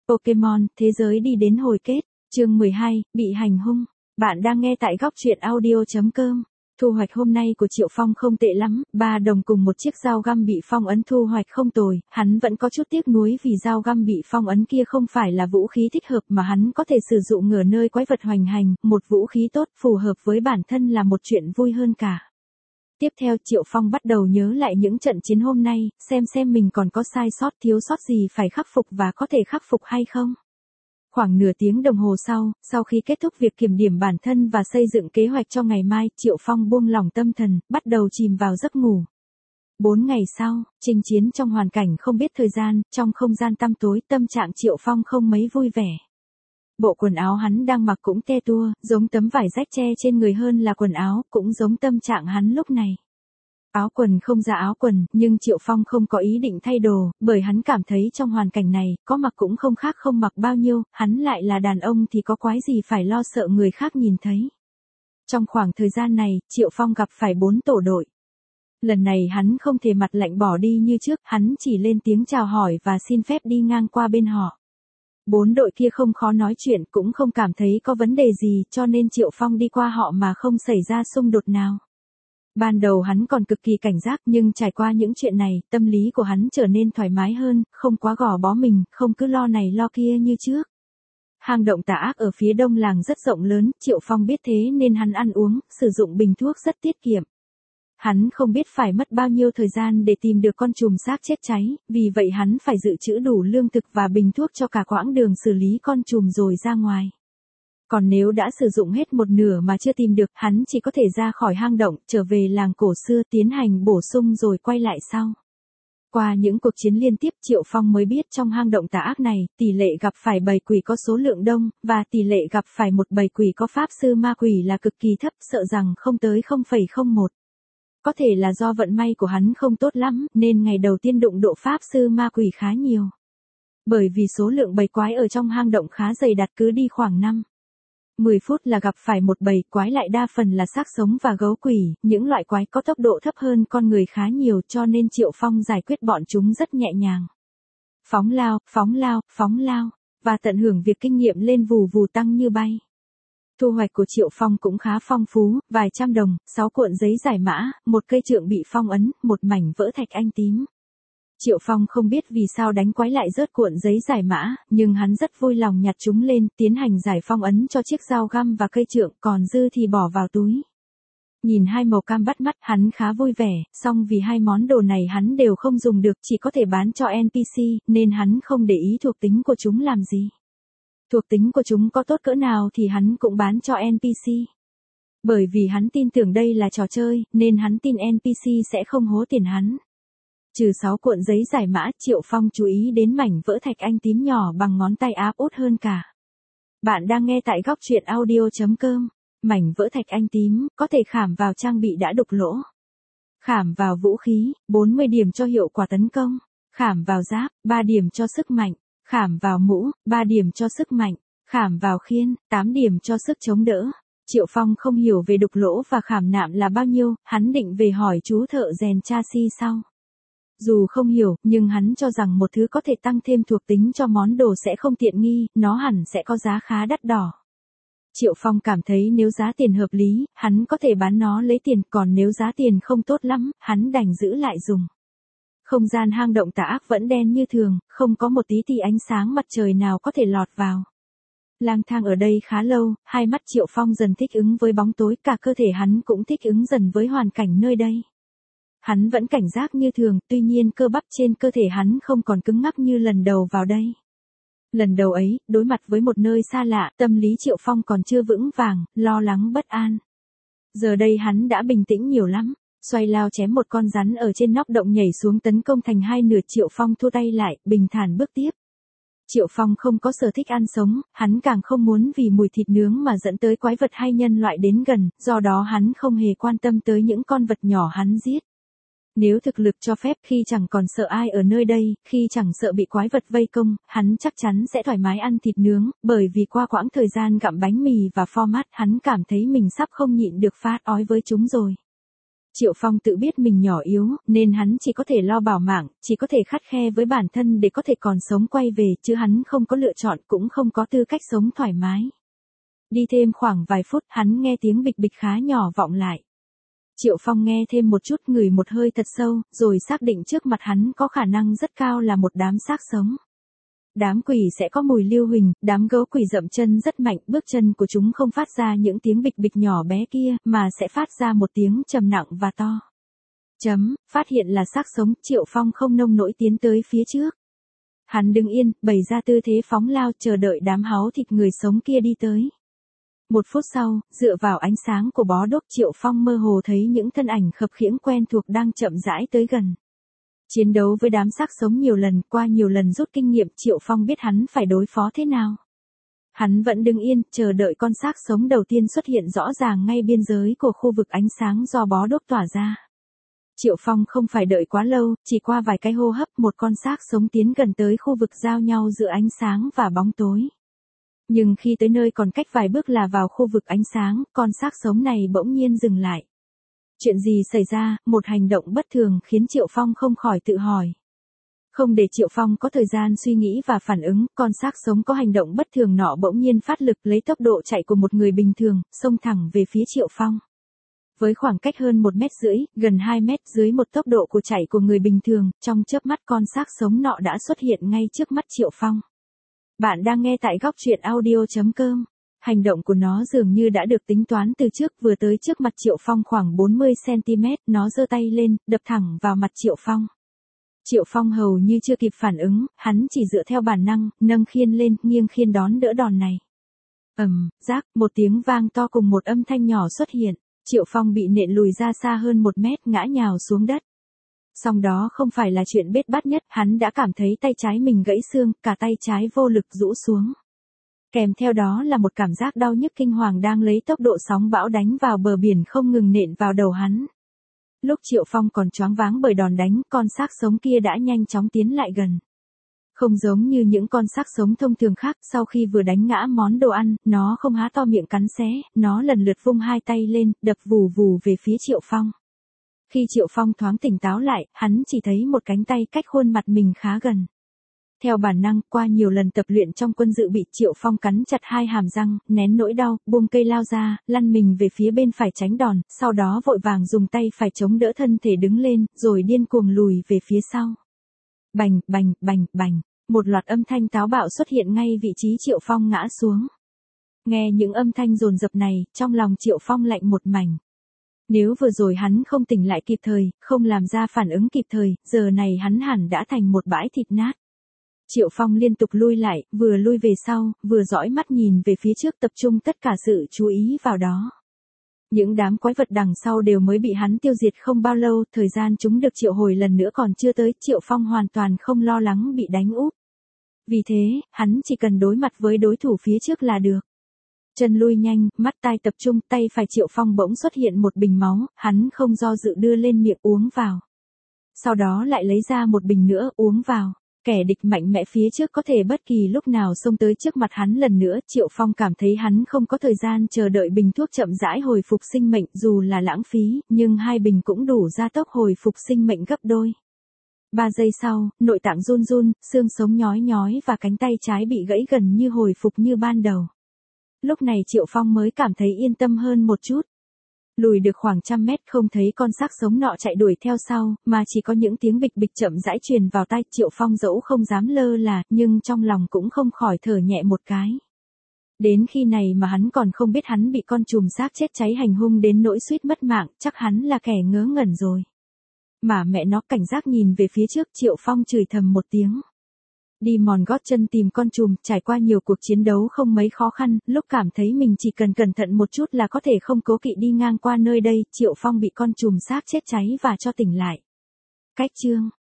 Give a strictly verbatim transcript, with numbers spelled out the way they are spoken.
Pokemon, thế giới đi đến hồi kết, chương mười hai, bị hành hung. Bạn đang nghe tại góc truyện audio.com. Thu hoạch hôm nay của Triệu Phong không tệ lắm, ba đồng cùng một chiếc dao găm bị phong ấn thu hoạch không tồi, hắn vẫn có chút tiếc nuối vì dao găm bị phong ấn kia không phải là vũ khí thích hợp mà hắn có thể sử dụng ở nơi quái vật hoành hành, một vũ khí tốt phù hợp với bản thân là một chuyện vui hơn cả. Tiếp theo Triệu Phong bắt đầu nhớ lại những trận chiến hôm nay, xem xem mình còn có sai sót thiếu sót gì phải khắc phục và có thể khắc phục hay không. Khoảng nửa tiếng đồng hồ sau, sau khi kết thúc việc kiểm điểm bản thân và xây dựng kế hoạch cho ngày mai, Triệu Phong buông lỏng tâm thần, bắt đầu chìm vào giấc ngủ. Bốn ngày sau, chinh chiến trong hoàn cảnh không biết thời gian, trong không gian tăm tối, tâm trạng Triệu Phong không mấy vui vẻ. Bộ quần áo hắn đang mặc cũng te tua, giống tấm vải rách che trên người hơn là quần áo, cũng giống tâm trạng hắn lúc này. Áo quần không ra áo quần, nhưng Triệu Phong không có ý định thay đồ, bởi hắn cảm thấy trong hoàn cảnh này, có mặc cũng không khác không mặc bao nhiêu, hắn lại là đàn ông thì có quái gì phải lo sợ người khác nhìn thấy. Trong khoảng thời gian này, Triệu Phong gặp phải bốn tổ đội. Lần này hắn không thể mặt lạnh bỏ đi như trước, hắn chỉ lên tiếng chào hỏi và xin phép đi ngang qua bên họ. Bốn đội kia không khó nói chuyện cũng không cảm thấy có vấn đề gì cho nên Triệu Phong đi qua họ mà không xảy ra xung đột nào. Ban đầu hắn còn cực kỳ cảnh giác nhưng trải qua những chuyện này, tâm lý của hắn trở nên thoải mái hơn, không quá gò bó mình, không cứ lo này lo kia như trước. Hang động tà ác ở phía đông làng rất rộng lớn, Triệu Phong biết thế nên hắn ăn uống, sử dụng bình thuốc rất tiết kiệm. Hắn không biết phải mất bao nhiêu thời gian để tìm được con trùm xác chết cháy, vì vậy hắn phải dự trữ đủ lương thực và bình thuốc cho cả quãng đường xử lý con trùm rồi ra ngoài. Còn nếu đã sử dụng hết một nửa mà chưa tìm được, hắn chỉ có thể ra khỏi hang động, trở về làng cổ xưa tiến hành bổ sung rồi quay lại sau. Qua những cuộc chiến liên tiếp Triệu Phong mới biết trong hang động tà ác này, tỷ lệ gặp phải bầy quỷ có số lượng đông, và tỷ lệ gặp phải một bầy quỷ có pháp sư ma quỷ là cực kỳ thấp, sợ rằng không tới không phẩy không một. Có thể là do vận may của hắn không tốt lắm, nên ngày đầu tiên đụng độ pháp sư ma quỷ khá nhiều. Bởi vì số lượng bầy quái ở trong hang động khá dày đặc cứ đi khoảng năm mười phút là gặp phải một bầy quái lại đa phần là xác sống và gấu quỷ, những loại quái có tốc độ thấp hơn con người khá nhiều cho nên Triệu Phong giải quyết bọn chúng rất nhẹ nhàng. Phóng lao, phóng lao, phóng lao, và tận hưởng việc kinh nghiệm lên vù vù tăng như bay. Thu hoạch của Triệu Phong cũng khá phong phú, vài trăm đồng, sáu cuộn giấy giải mã, một cây trượng bị phong ấn, một mảnh vỡ thạch anh tím. Triệu Phong không biết vì sao đánh quái lại rớt cuộn giấy giải mã, nhưng hắn rất vui lòng nhặt chúng lên, tiến hành giải phong ấn cho chiếc dao găm và cây trượng, còn dư thì bỏ vào túi. Nhìn hai màu cam bắt mắt, hắn khá vui vẻ, song vì hai món đồ này hắn đều không dùng được, chỉ có thể bán cho en pê xê, nên hắn không để ý thuộc tính của chúng làm gì. Thuộc tính của chúng có tốt cỡ nào thì hắn cũng bán cho en pê xê. Bởi vì hắn tin tưởng đây là trò chơi, nên hắn tin en pê xê sẽ không hố tiền hắn. Trừ sáu cuộn giấy giải mã, Triệu Phong chú ý đến mảnh vỡ thạch anh tím nhỏ bằng ngón tay áp út hơn cả. Bạn đang nghe tại góc truyện audio.com. Mảnh vỡ thạch anh tím, có thể khảm vào trang bị đã đục lỗ. Khảm vào vũ khí, bốn mươi điểm cho hiệu quả tấn công. Khảm vào giáp, ba điểm cho sức mạnh. Khảm vào mũ, ba điểm cho sức mạnh. Khảm vào khiên, tám điểm cho sức chống đỡ. Triệu Phong không hiểu về đục lỗ và khảm nạm là bao nhiêu, hắn định về hỏi chú thợ rèn chassis sau. Dù không hiểu, nhưng hắn cho rằng một thứ có thể tăng thêm thuộc tính cho món đồ sẽ không tiện nghi, nó hẳn sẽ có giá khá đắt đỏ. Triệu Phong cảm thấy nếu giá tiền hợp lý, hắn có thể bán nó lấy tiền, còn nếu giá tiền không tốt lắm, hắn đành giữ lại dùng. Không gian hang động tà ác vẫn đen như thường, không có một tí tì ánh sáng mặt trời nào có thể lọt vào. Lang thang ở đây khá lâu, hai mắt Triệu Phong dần thích ứng với bóng tối, cả cơ thể hắn cũng thích ứng dần với hoàn cảnh nơi đây. Hắn vẫn cảnh giác như thường, tuy nhiên cơ bắp trên cơ thể hắn không còn cứng ngắc như lần đầu vào đây. Lần đầu ấy, đối mặt với một nơi xa lạ, tâm lý Triệu Phong còn chưa vững vàng, lo lắng bất an. Giờ đây hắn đã bình tĩnh nhiều lắm, xoay lao chém một con rắn ở trên nóc động nhảy xuống tấn công thành hai nửa. Triệu Phong thua tay lại, bình thản bước tiếp. Triệu Phong không có sở thích ăn sống, hắn càng không muốn vì mùi thịt nướng mà dẫn tới quái vật hay nhân loại đến gần, do đó hắn không hề quan tâm tới những con vật nhỏ hắn giết. Nếu thực lực cho phép, khi chẳng còn sợ ai ở nơi đây, khi chẳng sợ bị quái vật vây công, hắn chắc chắn sẽ thoải mái ăn thịt nướng, bởi vì qua quãng thời gian gặm bánh mì và format hắn cảm thấy mình sắp không nhịn được phát ói với chúng rồi. Triệu Phong tự biết mình nhỏ yếu, nên hắn chỉ có thể lo bảo mạng, chỉ có thể khắt khe với bản thân để có thể còn sống quay về, chứ hắn không có lựa chọn cũng không có tư cách sống thoải mái. Đi thêm khoảng vài phút, hắn nghe tiếng bịch bịch khá nhỏ vọng lại. Triệu Phong nghe thêm một chút, ngửi một hơi thật sâu, rồi xác định trước mặt hắn có khả năng rất cao là một đám xác sống. Đám quỷ sẽ có mùi lưu huỳnh, đám gấu quỷ dậm chân rất mạnh, bước chân của chúng không phát ra những tiếng bịch bịch nhỏ bé kia, mà sẽ phát ra một tiếng trầm nặng và to. Chấm, phát hiện là xác sống, Triệu Phong không nông nỗi tiến tới phía trước. Hắn đứng yên, bày ra tư thế phóng lao, chờ đợi đám háo thịt người sống kia đi tới. Một phút sau, dựa vào ánh sáng của bó đốt, Triệu Phong mơ hồ thấy những thân ảnh khập khiễng quen thuộc đang chậm rãi tới gần. Chiến đấu với đám xác sống nhiều lần, qua nhiều lần rút kinh nghiệm, Triệu Phong biết hắn phải đối phó thế nào. Hắn vẫn đứng yên, chờ đợi con xác sống đầu tiên xuất hiện rõ ràng ngay biên giới của khu vực ánh sáng do bó đốt tỏa ra. Triệu Phong không phải đợi quá lâu, chỉ qua vài cái hô hấp, một con xác sống tiến gần tới khu vực giao nhau giữa ánh sáng và bóng tối. Nhưng khi tới nơi còn cách vài bước là vào khu vực ánh sáng, con xác sống này bỗng nhiên dừng lại. Chuyện gì xảy ra, một hành động bất thường khiến Triệu Phong không khỏi tự hỏi. Không để Triệu Phong có thời gian suy nghĩ và phản ứng, con xác sống có hành động bất thường nọ bỗng nhiên phát lực lấy tốc độ chạy của một người bình thường, xông thẳng về phía Triệu Phong. Với khoảng cách hơn một mét rưỡi, gần hai mét dưới một tốc độ của chạy của người bình thường, trong chớp mắt con xác sống nọ đã xuất hiện ngay trước mắt Triệu Phong. Bạn đang nghe tại góc truyện audio chấm com. Hành động của nó dường như đã được tính toán từ trước, vừa tới trước mặt Triệu Phong khoảng bốn mươi xăng-ti-mét, nó giơ tay lên, đập thẳng vào mặt Triệu Phong. Triệu Phong hầu như chưa kịp phản ứng, hắn chỉ dựa theo bản năng, nâng khiên lên, nghiêng khiên đón đỡ đòn này. Ầm, rác, một tiếng vang to cùng một âm thanh nhỏ xuất hiện, Triệu Phong bị nện lùi ra xa hơn một mét, ngã nhào xuống đất. Song đó không phải là chuyện bết bát nhất, hắn đã cảm thấy tay trái mình gãy xương, cả tay trái vô lực rũ xuống. Kèm theo đó là một cảm giác đau nhức kinh hoàng đang lấy tốc độ sóng bão đánh vào bờ biển không ngừng nện vào đầu hắn. Lúc Triệu Phong còn choáng váng bởi đòn đánh, con xác sống kia đã nhanh chóng tiến lại gần. Không giống như những con xác sống thông thường khác, sau khi vừa đánh ngã món đồ ăn, nó không há to miệng cắn xé, nó lần lượt vung hai tay lên, đập vù vù về phía Triệu Phong. Khi Triệu Phong thoáng tỉnh táo lại, hắn chỉ thấy một cánh tay cách khuôn mặt mình khá gần. Theo bản năng, qua nhiều lần tập luyện trong quân dự bị, Triệu Phong cắn chặt hai hàm răng, nén nỗi đau, buông cây lao ra, lăn mình về phía bên phải tránh đòn, sau đó vội vàng dùng tay phải chống đỡ thân thể đứng lên, rồi điên cuồng lùi về phía sau. Bành, bành, bành, bành, một loạt âm thanh táo bạo xuất hiện ngay vị trí Triệu Phong ngã xuống. Nghe những âm thanh dồn dập này, trong lòng Triệu Phong lạnh một mảnh. Nếu vừa rồi hắn không tỉnh lại kịp thời, không làm ra phản ứng kịp thời, giờ này hắn hẳn đã thành một bãi thịt nát. Triệu Phong liên tục lui lại, vừa lui về sau, vừa dõi mắt nhìn về phía trước, tập trung tất cả sự chú ý vào đó. Những đám quái vật đằng sau đều mới bị hắn tiêu diệt không bao lâu, thời gian chúng được triệu hồi lần nữa còn chưa tới, Triệu Phong hoàn toàn không lo lắng bị đánh úp. Vì thế, hắn chỉ cần đối mặt với đối thủ phía trước là được. Chân lui nhanh, mắt tai tập trung, tay phải Triệu Phong bỗng xuất hiện một bình máu, hắn không do dự đưa lên miệng uống vào. Sau đó lại lấy ra một bình nữa, uống vào. Kẻ địch mạnh mẽ phía trước có thể bất kỳ lúc nào xông tới trước mặt hắn lần nữa, Triệu Phong cảm thấy hắn không có thời gian chờ đợi bình thuốc chậm rãi hồi phục sinh mệnh, dù là lãng phí, nhưng hai bình cũng đủ gia tốc hồi phục sinh mệnh gấp đôi. Ba giây sau, nội tạng run run, xương sống nhói nhói và cánh tay trái bị gãy gần như hồi phục như ban đầu. Lúc này Triệu Phong mới cảm thấy yên tâm hơn một chút. Lùi được khoảng trăm mét không thấy con xác sống nọ chạy đuổi theo sau, mà chỉ có những tiếng bịch bịch chậm rãi truyền vào tai. Triệu Phong dẫu không dám lơ là, nhưng trong lòng cũng không khỏi thở nhẹ một cái. Đến khi này mà hắn còn không biết hắn bị con trùm xác chết cháy hành hung đến nỗi suýt mất mạng, chắc hắn là kẻ ngớ ngẩn rồi. Mà mẹ nó, cảnh giác nhìn về phía trước, Triệu Phong chửi thầm một tiếng. Đi mòn gót chân tìm con trùm, trải qua nhiều cuộc chiến đấu không mấy khó khăn, lúc cảm thấy mình chỉ cần cẩn thận một chút là có thể không cố kỵ đi ngang qua nơi đây, Triệu Phong bị con trùm xác chết cháy và cho tỉnh lại. Cách chương